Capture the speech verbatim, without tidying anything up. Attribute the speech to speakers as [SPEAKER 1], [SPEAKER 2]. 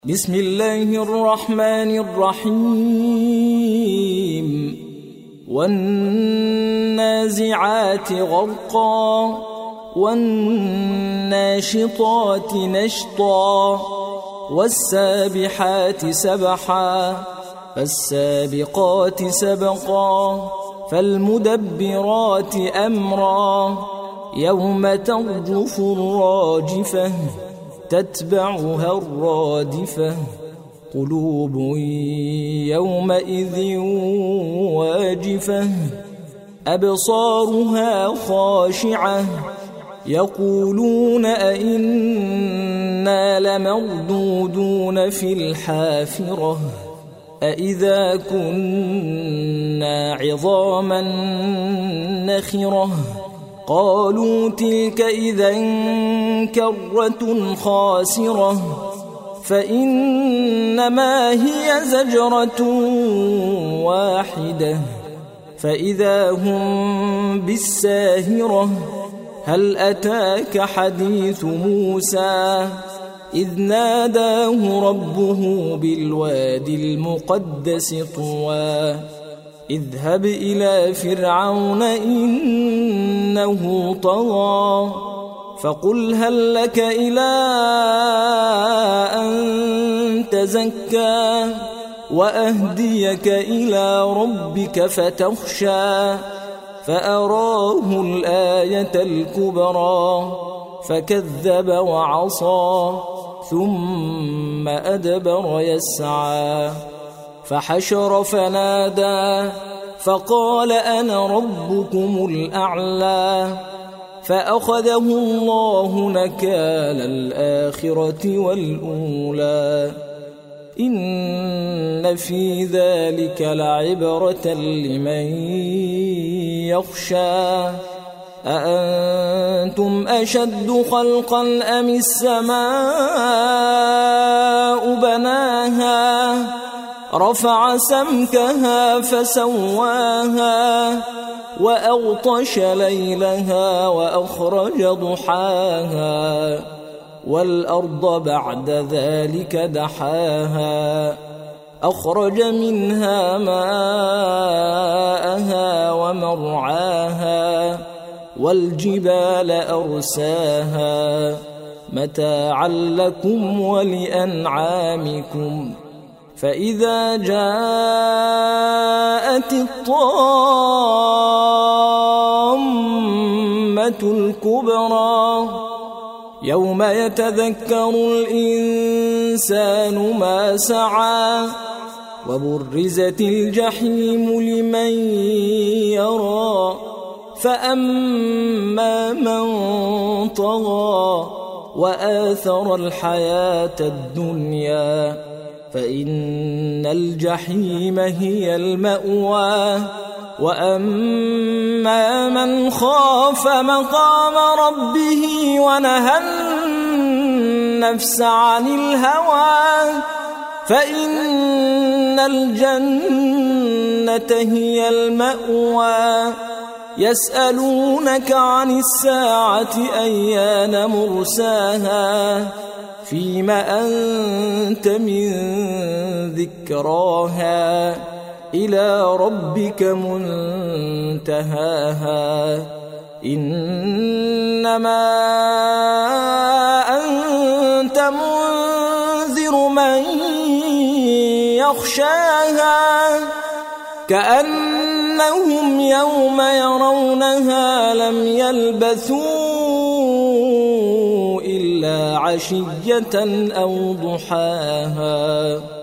[SPEAKER 1] بسم الله الرحمن الرحيم والنازعات غرقا والناشطات نشطا والسابحات سبحا فالسابقات سبقا فالمدبرات أمرا يوم ترجف الراجفة تتبعها الرادفة قلوب يومئذ واجفة أبصارها خاشعة يقولون أئنا لمردودون في الحافرة أئذا كنا عظاما نخرة قالوا تلك إذا كرة خاسرة فإنما هي زجرة واحدة فإذا هم بالساهرة هل أتاك حديث موسى إذ ناداه ربه بالوادي المقدس طوى اذهب إلى فرعون إنه طغى فقل هل لك إلى أن تزكى وأهديك إلى ربك فتخشى فأراه الآية الكبرى فكذب وعصى ثم أدبر يسعى فحشر فنادى فقال أنا ربكم الأعلى فأخذه الله نكال الآخرة والأولى إن في ذلك لعبرة لمن يخشى أأنتم أشد خلقا أم السماء بناها رفع سمكها فسواها وأغطش ليلها وأخرج ضحاها والأرض بعد ذلك دحاها أخرج منها ماءها ومرعاها والجبال أرساها متاعا لكم ولأنعامكم فإذا جاءت الطامة الكبرى يوم يتذكر الإنسان ما سعى وبرزت الجحيم لمن يرى فأما من طغى وآثر الحياة الدنيا فإن الجحيم هي المأوى وأما من خاف مقام ربه ونهى النفس عن الهوى فإن الجنة هي المأوى يسألونك عن الساعة أيان مرساها فيم أنت من ذكراها إلى ربك منتهاها إنما أنت منذر من يخشاها كأنهم يوم يرونها لم يلبثوا إلا عشية أو ضحاها.